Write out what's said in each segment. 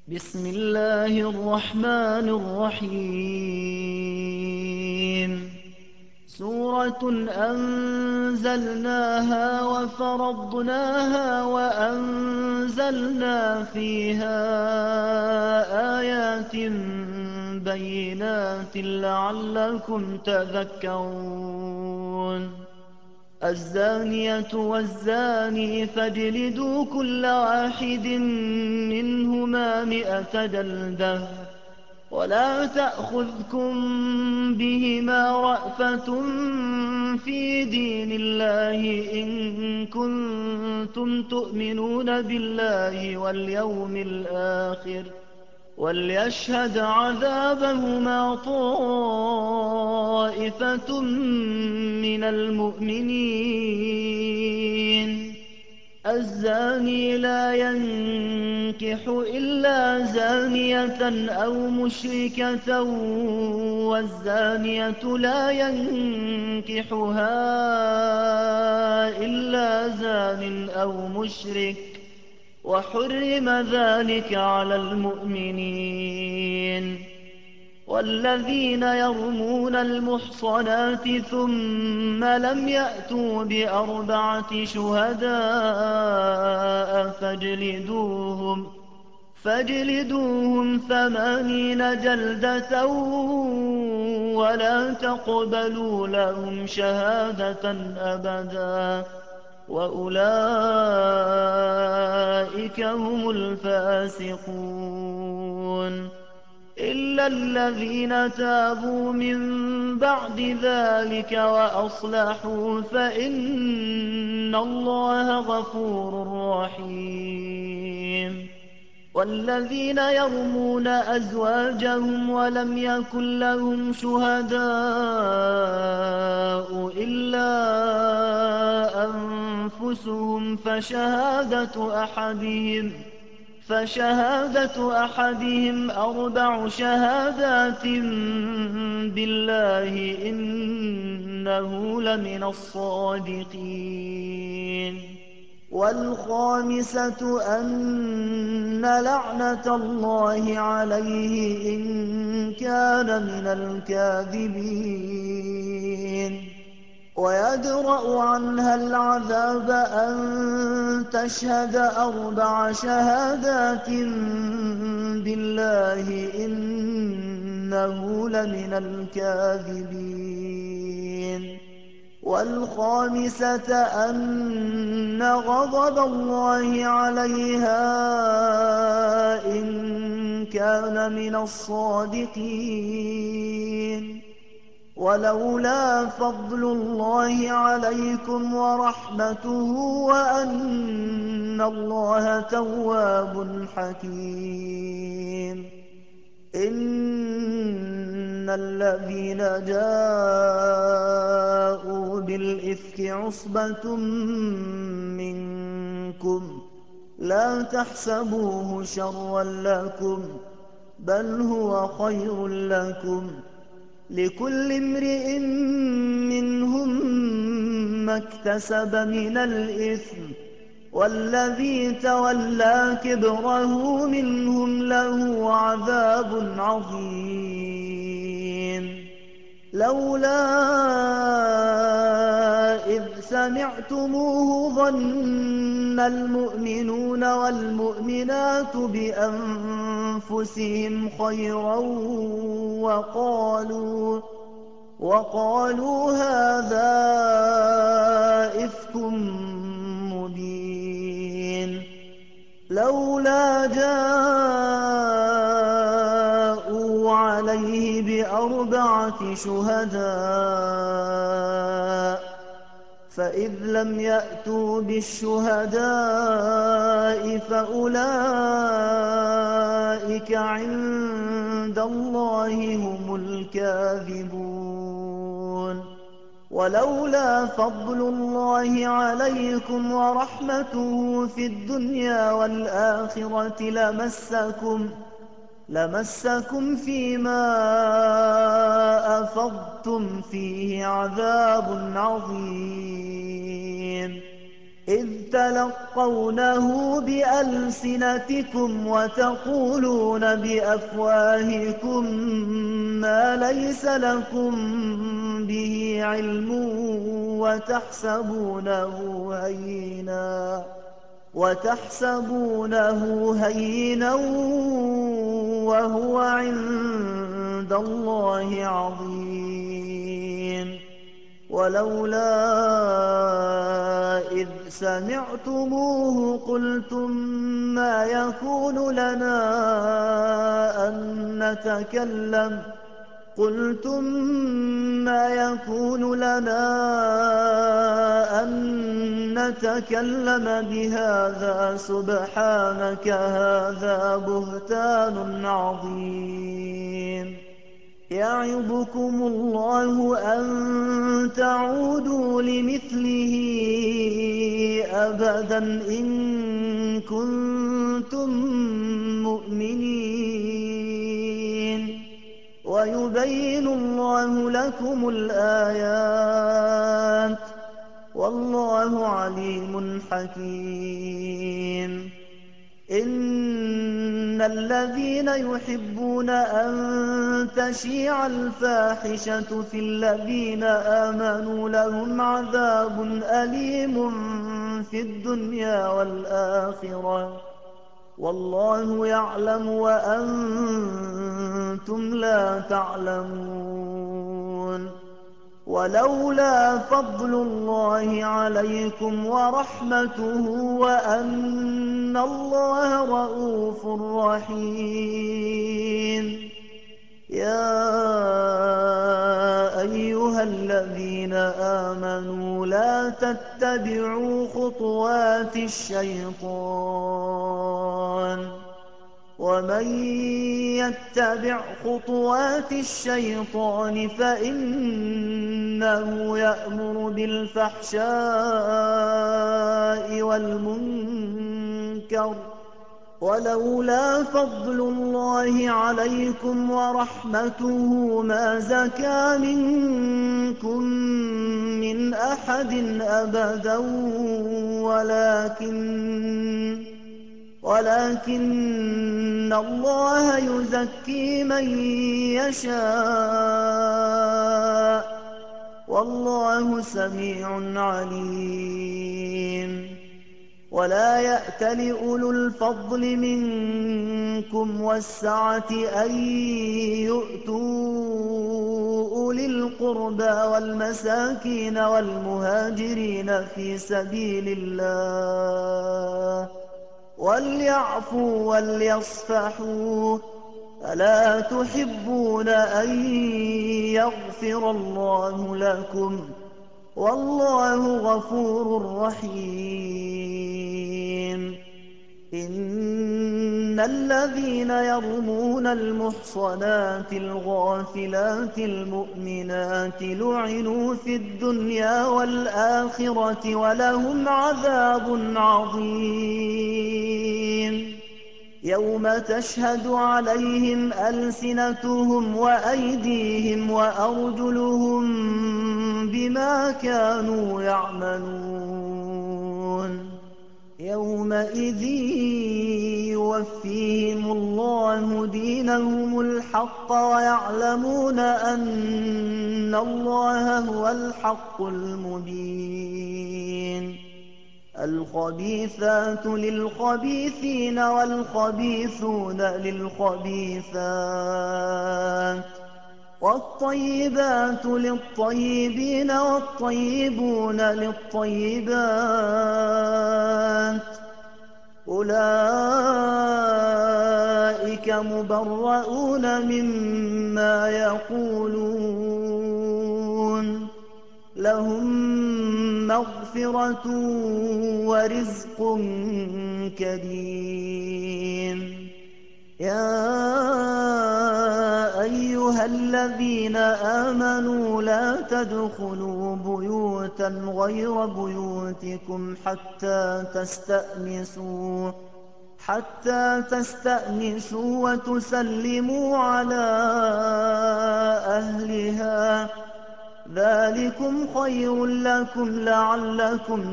بسم الله الرحمن الرحيم سورة أنزلناها وفرضناها وأنزلنا فيها آيات بينات لعلكم تذكرون الزانية والزاني فاجلدوا كل واحد منهما 100 جلدة ولا تأخذكم بهما رأفة في دين الله إن كنتم تؤمنون بالله واليوم الآخر وليشهد عذابهما طائفة من المؤمنين الزاني لا ينكح إلا زانية أو مشركة والزانية لا ينكحها إلا زان أو مشرك وحرم ذلك على المؤمنين والذين يرمون المحصنات ثم لم يأتوا ب4 شهداء فاجلدوهم 80 جلدة ولا تقبلوا لهم شهادة أبدا وأولئك هم الفاسقون إلا الذين تابوا من بعد ذلك وأصلحوا فإن الله غفور رحيم والذين يرمون أزواجهم ولم يكن لهم شهداء إلا أنفسهم فشهادة أحدهم 4 شهادات بالله إنه لمن الصادقين والخامسة أن لعنة الله عليه إن كان من الكاذبين ويدرأ عنها العذاب أن تشهد 4 شهادات بالله إنه لمن الكاذبين والخامسة أن غضب الله عليها إن كان من الصادقين ولولا فضل الله عليكم ورحمته وأن الله تواب حكيم إن الذين جاءوا بالإفك عصبة منكم لا تحسبوه شرا لكم بل هو خير لكم لكل امرئ منهم ما اكتسب من الإثم والذي تولى كبره منهم له عذاب عظيم لولا إذ سمعتموه ظن المؤمنون والمؤمنات بأنفسهم خيرا وقالوا هذا إفك مبين لولا جاءوا عليه ب4 شهداء فإذ لم يأتوا بالشهداء فأولئك عند الله هم الكاذبون ولولا فضل الله عليكم ورحمته في الدنيا والآخرة لمسكم فيما أفضتم فيه عذاب عظيم إذ تلقونه بألسنتكم وتقولون بأفواهكم ما ليس لكم به علم وتحسبونه هينا وهو عند الله عظيم. ولولا إذ سمعتموه قلتم ما يكون لنا أن نتكلم بهذا سبحانك هذا بهتان عظيم. يعظكم الله أن تعودوا لمثله أبدا إن كنتم مؤمنين. ويبين الله لكم الآيات والله عليم حكيم. إن الذين يحبون أن تشيع الفاحشة في الذين آمنوا لهم عذاب أليم في الدنيا والآخرة والله يعلم وأنتم لا تعلمون. ولولا فضل الله عليكم ورحمته وأن الله رءوف رحيم. يا أيها الذين آمنوا لا تتبعوا خطوات الشيطان ومن يتبع خطوات الشيطان فإنه يأمر بالفحشاء والمنكر. ولولا فضل الله عليكم ورحمته ما زكى منكم من أحد أبدا ولكن الله يزكي من يشاء والله سميع عليم. ولا يأتل أولو الفضل منكم والسعة أن يؤتوا أولي القربى والمساكين والمهاجرين في سبيل الله وليعفوا وليصفحوا ألا تحبون أن يغفر الله لكم والله غفور رحيم. إن الذين يرمون المحصنات الغافلات المؤمنات لعنوا في الدنيا والآخرة ولهم عذاب عظيم. يوم تشهد عليهم ألسنتهم وأيديهم وأرجلهم بما كانوا يعملون. يومئذ يوفيهم الله دينهم الحق ويعلمون أن الله هو الحق المبين. الخبيثات للخبيثين والخبيثون للخبيثات والطيبات للطيبين والطيبون للطيبات أولئك مبرؤون مما يقولون لهم مغفرة ورزق كريم. يا أيها الذين آمنوا لا تدخلوا بيوتا غير بيوتكم حتى تستأنسوا وتسلموا على أهلها ذلكم خير لكم لعلكم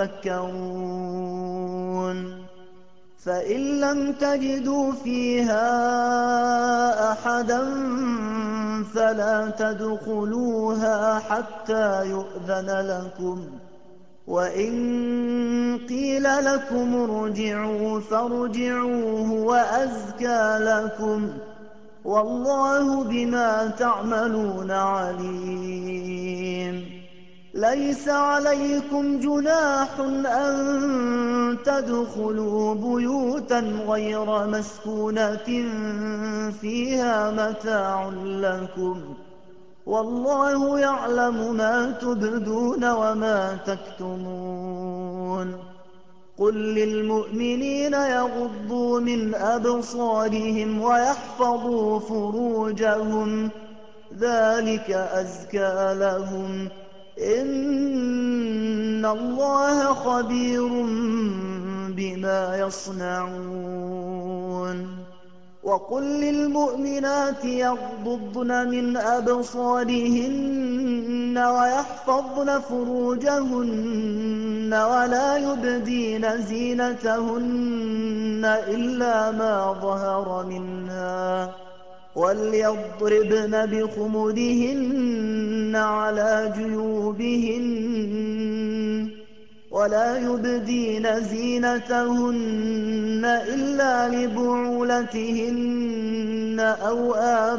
تذكرون فإن لم تجدوا فيها أحدا فلا تدخلوها حتى يؤذن لكم وإن قيل لكم ارجعوا فارجعوا هو أزكى لكم والله بما تعملون عليم ليس عليكم جناح أن تدخلوا بيوتا غير مسكونة فيها متاع لكم والله يعلم ما تبدون وما تكتمون قل للمؤمنين يغضوا من أبصارهم ويحفظوا فروجهم ذلك أزكى لهم إن الله خبير بما يصنعون وقل للمؤمنات يغضضن من أبصارهن ويحفظن فروجهن ولا يبدين زينتهن إلا ما ظهر منها وليضربن بخمرهن على جيوبهن ولا يبدين زينتهن إلا لبعولتهن أو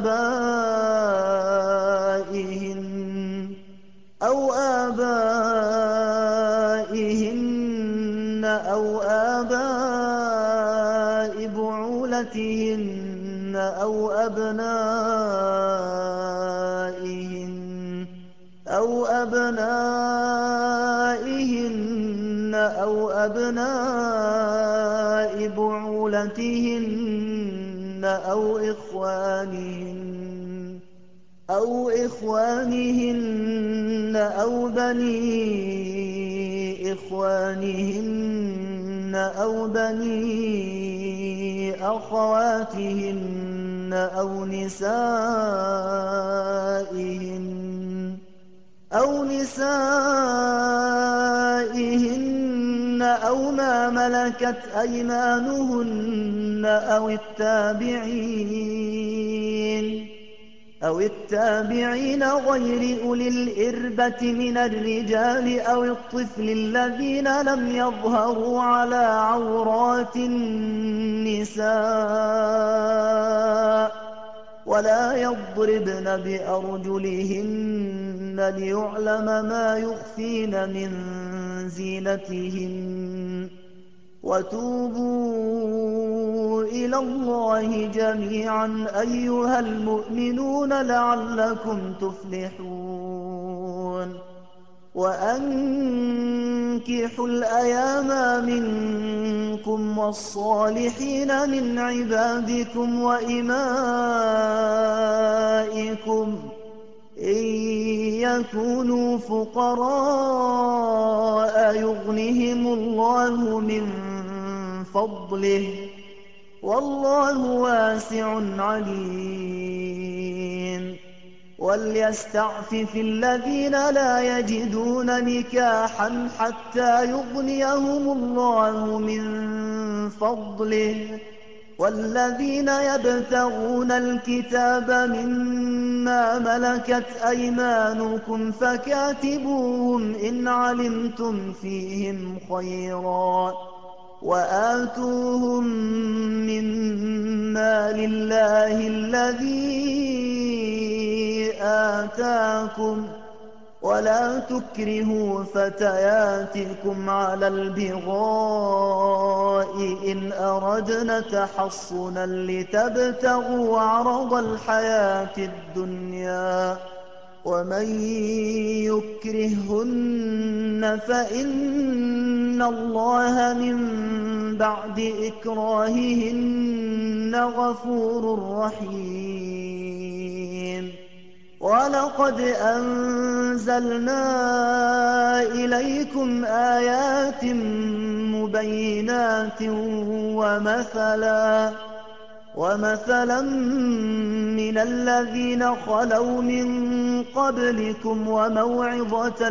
آبائهن أو آباء بعولتهن أو أبنائهن أو أبناء بعولتهن أو إخوانهن أو بني إخوانهن أو بني أخواتهن أو نسائهن أو ما ملكت أيمانهن أو التابعين غير أولي الإربة من الرجال أو الطفل الذين لم يظهروا على عورات النساء ولا يضربن بأرجلهن ليعلم ما يخفين من زينتهن وتوبوا إلى الله جميعا أيها المؤمنون لعلكم تفلحون وأنكحوا الأيام منكم والصالحين من عبادكم وإمائكم إن يكونوا فقراء يغنهم الله من فضله والله واسع عليم وليستعفف الذين لا يجدون نكاحا حتى يغنيهم الله من فضله والذين يبتغون الكتاب مما ملكت أيمانكم فكاتبوهم إن علمتم فيهم خيرا وآتوهم مما لله الذي آتاكم ولا تكرهوا فتياتكم على البغاء إن أردنا تحصنا لتبتغوا عرض الحياة الدنيا ومن يكرهن فإن الله من بعد إكراههن غفور رحيم ولقد أنزلنا إليكم آيات مبينات ومثلا من الذين خلوا من قبلكم وموعظة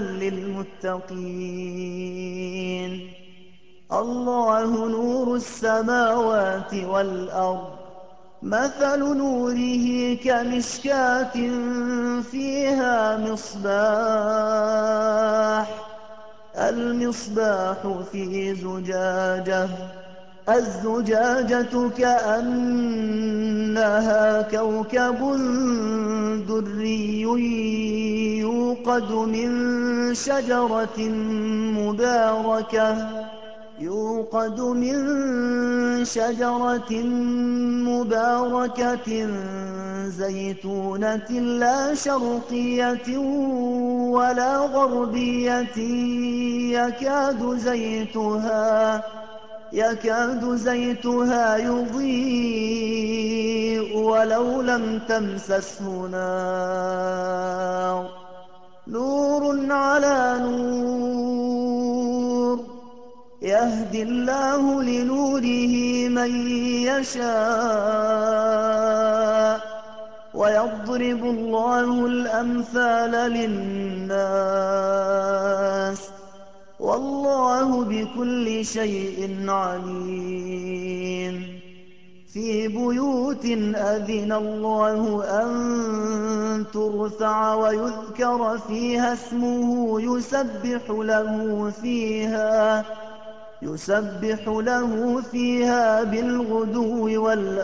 للمتقين. الله نور السماوات والأرض، مثل نوره كمشكاة فيها مصباح، المصباح في زجاجة، الزجاجة كأنها كوكب دري يوقد من شجرة مباركة زيتونة لا شرقية ولا غربية يكاد زيتها يضيء ولو لم تمسسه نار، نور على نور، يهدي الله لنوره من يشاء، ويضرب الله الأمثال للناس، والله بكل شيء عليم. في بيوت أذن الله أن ترفع ويذكر فيها اسمه يسبح له فيها بالغدو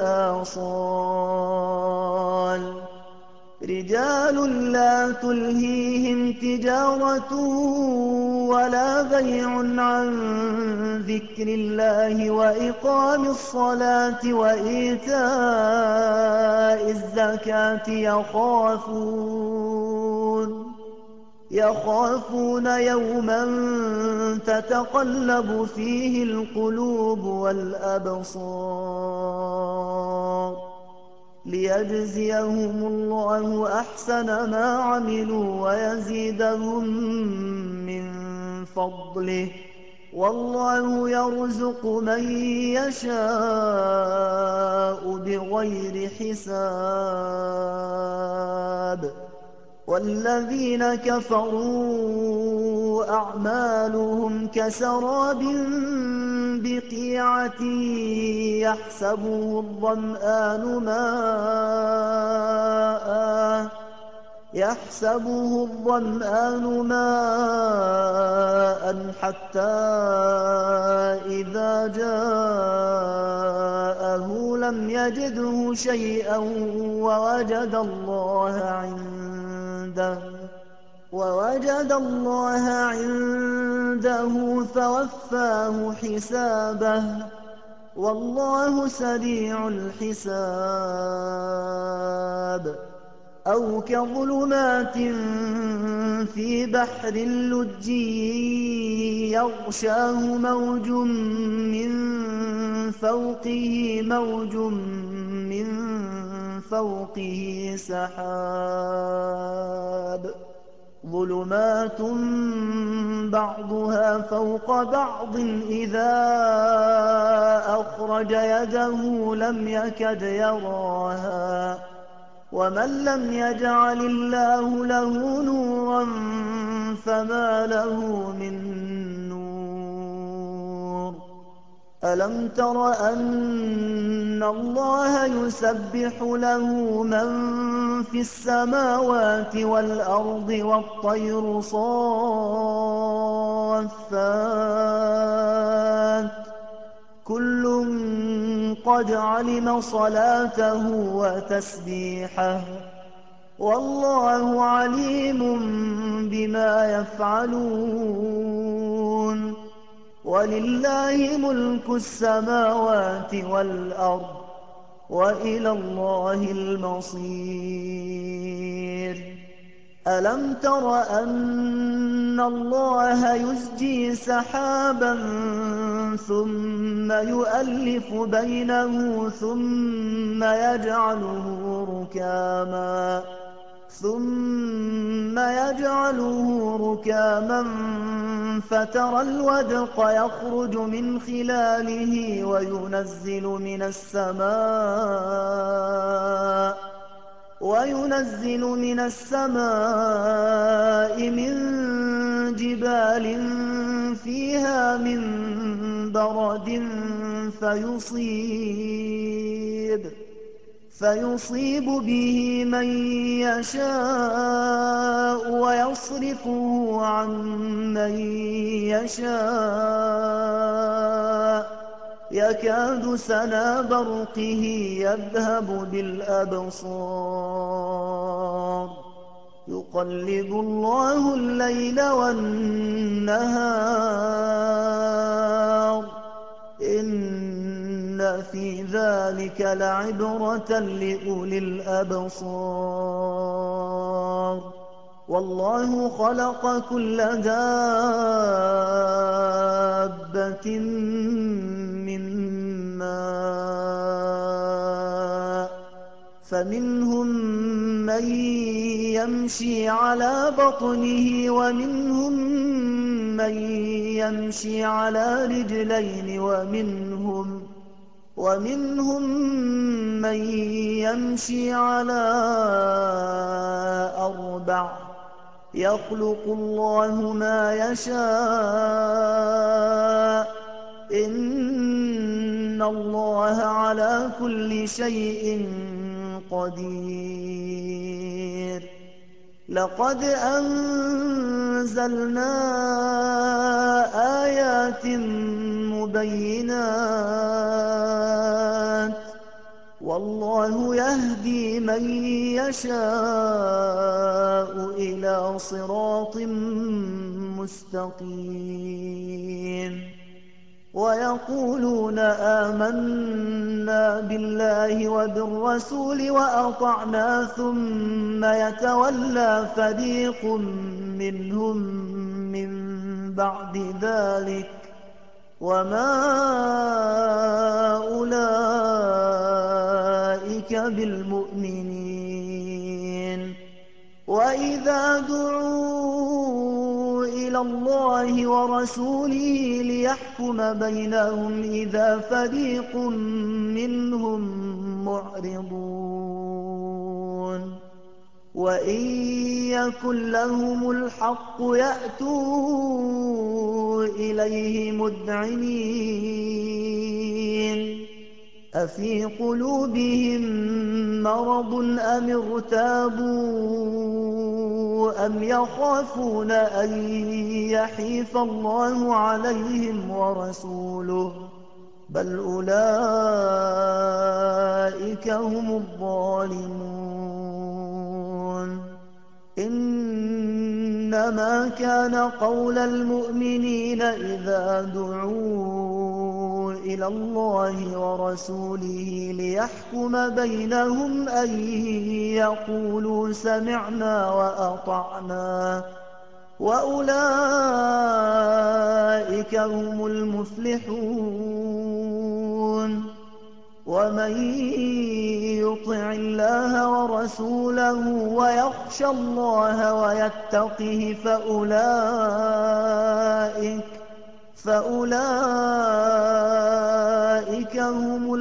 والآصال، رجال لا تلهيهم تجارة ولا بيع عن ذكر الله وإقام الصلاة وإيتاء الزكاة يخافون يوما تتقلب فيه القلوب والأبصار، ليجزيهم الله أحسن ما عملوا ويزيدهم من فضله، والله يرزق من يشاء بغير حساب. والذين كفروا أعمالهم كسراب بقيعة يحسبه الظمآن ماء حتى إذا جاءه لم يجده شيئا ووجد الله عنده فوفاه حسابه، والله سريع الحساب. أو كظلمات في بحر لجي يغشاه موج من فوقه سحاب، ظلمات بعضها فوق بعض إذا أخرج يده لم يكد يراها، ومن لم يجعل الله له نورا فما له من نور. ألم تر أن الله يسبح له من في السماوات والأرض والطير صافات، كل قد علم صلاته وتسبيحه، والله عليم بما يفعلون. ولله ملك السماوات والأرض، وإلى الله المصير. ألم تر أن الله يزجي سحابا ثم يؤلف بينه ثم ثُمَّ يَجْعَلُهُ رُكَامًا فَتَرَى الْوَدْقَ يَخْرُجُ مِنْ خِلَالِهِ وَيُنَزِّلُ مِنَ السَّمَاءِ مِن جِبَالٍ فِيهَا مِن بَرَدٍ فَيُصِيبُ بِهِ مَن يَشَاءُ وَيَصْرِفُهُ عَن مَّن يَشَاءُ يَكَادُ سَنَا بَرْقِهِ يَذْهَبُ بِالْأَبْصَارِ يُقَلِّبُ اللَّهُ اللَّيْلَ وَالنَّهَارَ إِنَّ فِي ذَٰلِكَ لَعِبْرَةً لِّأُولِي الْأَبْصَارِ وَاللَّهُ خَلَقَ كُلَّ دَابَّةٍ مِّن مَّاءٍ فَمِنْهُم مَّن يَمْشِي عَلَىٰ بَطْنِهِ وَمِنْهُم مَّن يَمْشِي عَلَىٰ رِجْلَيْنِ وَمِنْهُم مَّن يَمْشِي عَلَىٰ أَرْبَعٍ ۚ يَخْلُقُ اللَّهُ مَا يَشَاءُ ۚ إِنَّ اللَّهَ عَلَىٰ كُلِّ شَيْءٍ قَدِيرٌ لَقَدْ أَنزَلْنَا آيَاتٍ مُّبَيِّنَاتٍ ۚ وَاللَّهُ يَهْدِي مَن يَشَاءُ إِلَىٰ صِرَاطٍ مُّسْتَقِيمٍ وَيَقُولُونَ آمَنَّا بِاللَّهِ وَبِالرَّسُولِ وَأَطَعْنَا ثُمَّ يَتَوَلَّىٰ فَرِيقٌ مِّنْهُم مِّن بَعْدِ ذَٰلِكَ ۚ وَمَا أُولَٰئِكَ بِالْمُؤْمِنِينَ وَإِذَا دُعُوا إِلَى اللَّهِ وَرَسُولِهِ لِيَحْكُمَ بَيْنَهُمْ إِذَا فَرِيقٌ مِّنْهُم مُّعْرِضُونَ وَإِن يَكُن لَّهُمُ الْحَقُّ يَأْتُوا إِلَيْهِ مُذْعِنِينَ أَفِي قُلُوبِهِم مَّرَضٌ أَمِ ارْتَابُوا أَمْ يَخَافُونَ أَن يَحِيفَ اللَّهُ عَلَيْهِمْ وَرَسُولُهُ ۚ بَلْ أُولَٰئِكَ هُمُ الظَّالِمُونَ إِنَّمَا كَانَ قَوْلَ الْمُؤْمِنِينَ إِذَا دُعُوا إِلَى اللَّهِ وَرَسُولِهِ لِيَحْكُمَ بَيْنَهُمْ أَن يَقُولُوا سَمِعْنَا وَأَطَعْنَا ۚ وَأُولَٰئِكَ هُمُ الْمُفْلِحُونَ وَمَن يُطِعِ اللَّهَ وَرَسُولَهُ وَيَخْشَ اللَّهَ وَيَتَّقْهِ فَأُولَٰئِكَ هُمُ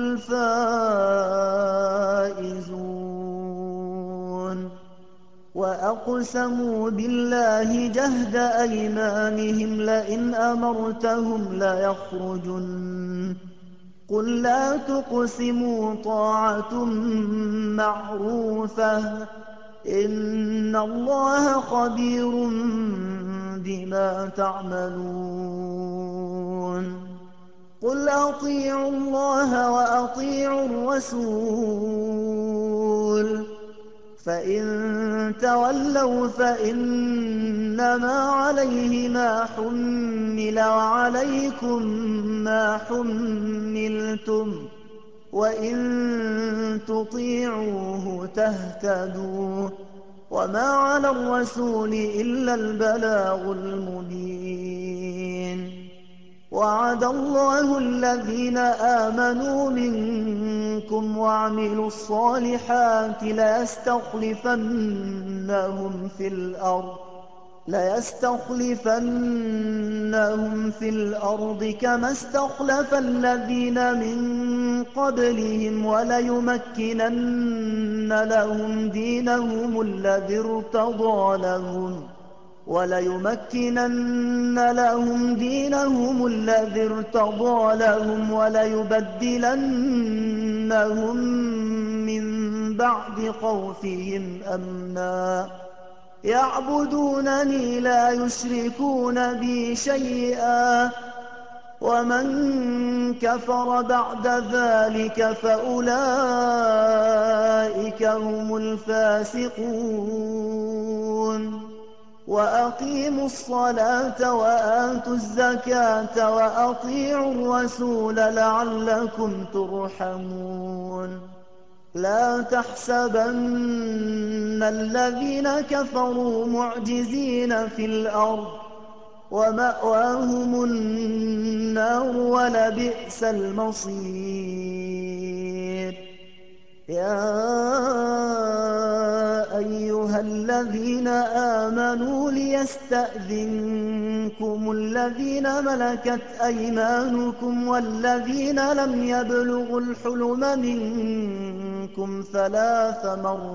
الْفَائِزُونَ وَأَقْسَمُوا بِاللَّهِ جَهْدَ أَيْمَانِهِمْ لَئِنْ أَمَرْتَهُمْ لَيَخْرُجُنَّ ۖ قُل لَّا تُقْسِمُوا طَاعَةٌ مَّعْرُوفَةٌ ۚ إِنَّ اللَّهَ خَبِيرٌ بِمَا تَعْمَلُونَ قُلْ أَطِيعُوا اللَّهَ وَأَطِيعُوا الرَّسُولَ ۚ فَإِن تَوَلَّوْا فَإِنَّمَا عَلَيْهِ مَا حُمِّلَ وَعَلَيْكُم مَّا حُمِّلْتُمْ ۖ وَإِن تُطِيعُوهُ تَهْتَدُوا ۚ وَمَا عَلَى الرَّسُولِ إِلَّا الْبَلَاغُ الْمُبِينُ وعد الله الذين آمنوا منكم وعملوا الصالحات ليستخلفنهم في الأرض كما استخلف الذين من قبلهم وليمكنن لهم دينهم الذي ارتضى لهم وليبدلنهم من بعد خوفهم أمنا يعبدونني لا يشركون بي شيئا ومن كفر بعد ذلك فأولئك هم الفاسقون وأقيموا الصلاة وآتوا الزكاة وأطيعوا الرسول لعلكم ترحمون لا تحسبن الذين كفروا معجزين في الأرض ومأواهم النار ولبئس المصير يا أيها الذين آمنوا ليستأذنكم الذين ملكت أيمانكم والذين لم يبلغوا الحلم منكم 3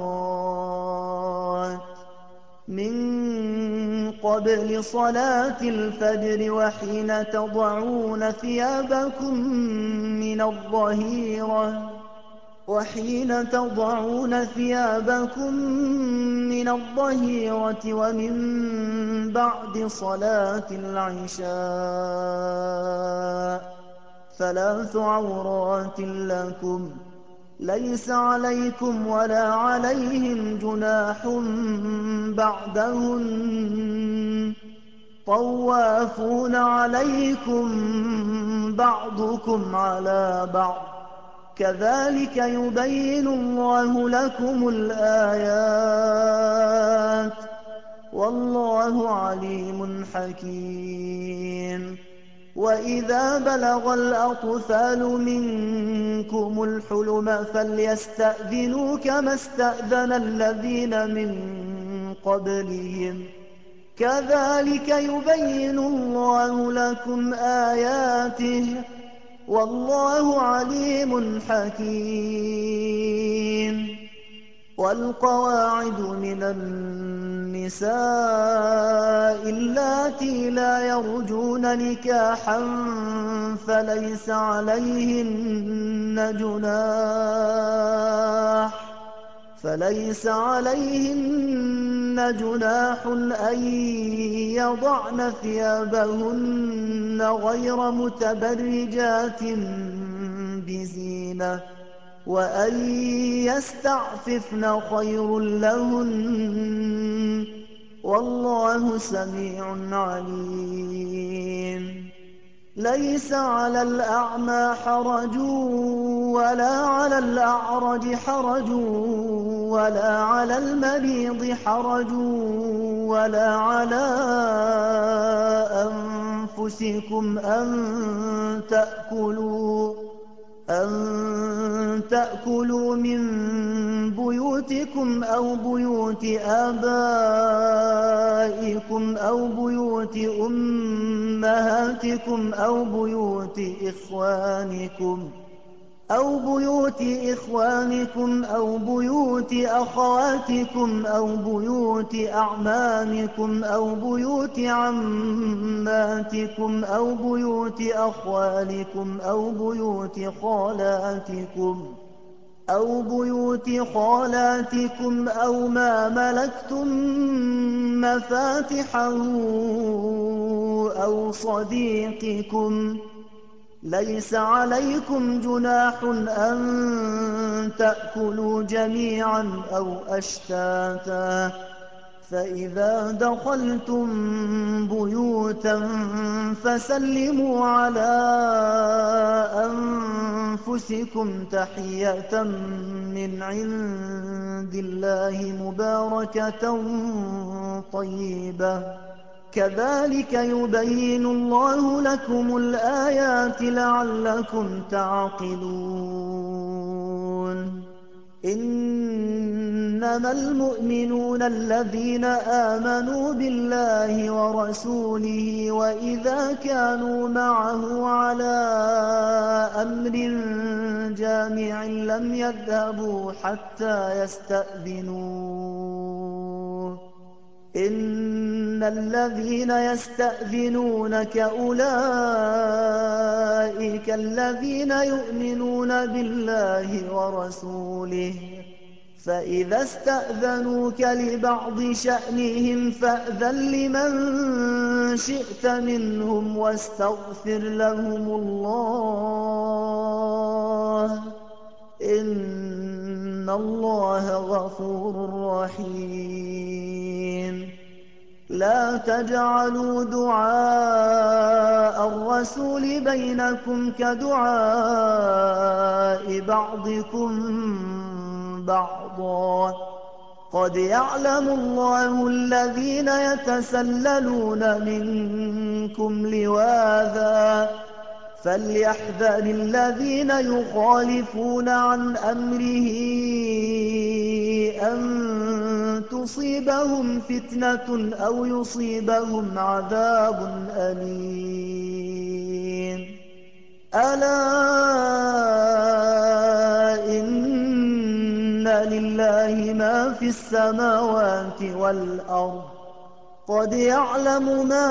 مرات من قبل صلاة الفجر وحين تضعون ثيابكم من الظهيرة ومن بعد صلاة العشاء 3 عورات لكم ليس عليكم ولا عليهم جناح بعدهن طوافون عليكم بعضكم على بعض كذلك يبين الله لكم الآيات والله عليم حكيم وإذا بلغ الأطفال منكم الحلم فليستأذنوا كما استأذن الذين من قبلهم كذلك يبين الله لكم آياته والله عليم حكيم والقواعد من النساء اللاتي لا يرجون نكاحا فليس عليهن جناح أن يضعن ثيابهن غير متبرجات بزينة وأن يستعففن خير لهن والله سميع عليم ليس على الأعمى حرج ولا على الأعرج حرج ولا على المريض حرج ولا على أنفسكم أن تأكلوا من بيوتكم أو بيوت آبائكم أو بيوت أمهاتكم أو بيوت إخوانكم أو بيوت أخواتكم أو بيوت أعمامكم أو بيوت عماتكم أو بيوت أخوالكم أو بيوت خالاتكم أو ما ملكتم مفاتحه أو صديقكم ليس عليكم جناح أن تأكلوا جميعا أو أشتاتا فإذا دخلتم بيوتا فسلموا على أنفسكم تحية من عند الله مباركة طيبة كَذَٰلِكَ يُبَيِّنُ اللَّهُ لَكُمُ الْآيَاتِ لَعَلَّكُمْ تَعْقِلُونَ إِنَّمَا الْمُؤْمِنُونَ الَّذِينَ آمَنُوا بِاللَّهِ وَرَسُولِهِ وَإِذَا كَانُوا مَعَهُ عَلَىٰ أَمْرٍ جَامِعٍ لَّمْ يَذْهَبُوا حَتَّىٰ يَسْتَأْذِنُوهُ إِنَّ الَّذِينَ يَسْتَأْذِنُونَكَ أُولَٰئِكَ الَّذِينَ يُؤْمِنُونَ بِاللَّهِ وَرَسُولِهِ ۚ فَإِذَا اسْتَأْذَنُوكَ لِبَعْضِ شَأْنِهِمْ فَأْذَن لِّمَن شِئْتَ مِنْهُمْ وَاسْتَغْفِرْ لَهُمُ اللَّهَ ۚ إِنَّ اللَّهَ غَفُورٌ رَّحِيمٌ لَّا تَجْعَلُوا دُعَاءَ الرَّسُولِ بَيْنَكُمْ كَدُعَاءِ بَعْضِكُم بَعْضًا ۚ قَدْ يَعْلَمُ اللَّهُ الَّذِينَ يَتَسَلَّلُونَ مِنكُمْ لِوَاذًا ۚ فَلْيَحْذَرِ الَّذِينَ يُخَالِفُونَ عَنْ أَمْرِهِ أَن تُصِيبَهُمْ فِتْنَةٌ أَوْ يُصِيبَهُمْ عَذَابٌ أَلِيمٌ أَلَا إِنَّ لِلَّهِ مَا فِي السَّمَاوَاتِ وَالْأَرْضِ ۗ قَدْ يَعْلَمُ مَا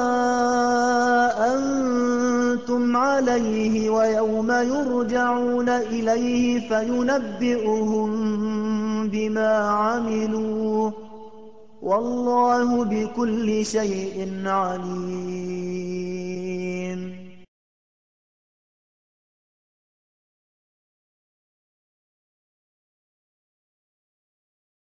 أَنتُمْ عَلَيْهِ وَيَوْمَ يُرْجَعُونَ إِلَيْهِ فَيُنَبِّئُهُم بِمَا عَمِلُوا ۗ وَاللَّهُ بِكُلِّ شَيْءٍ عَلِيمٌ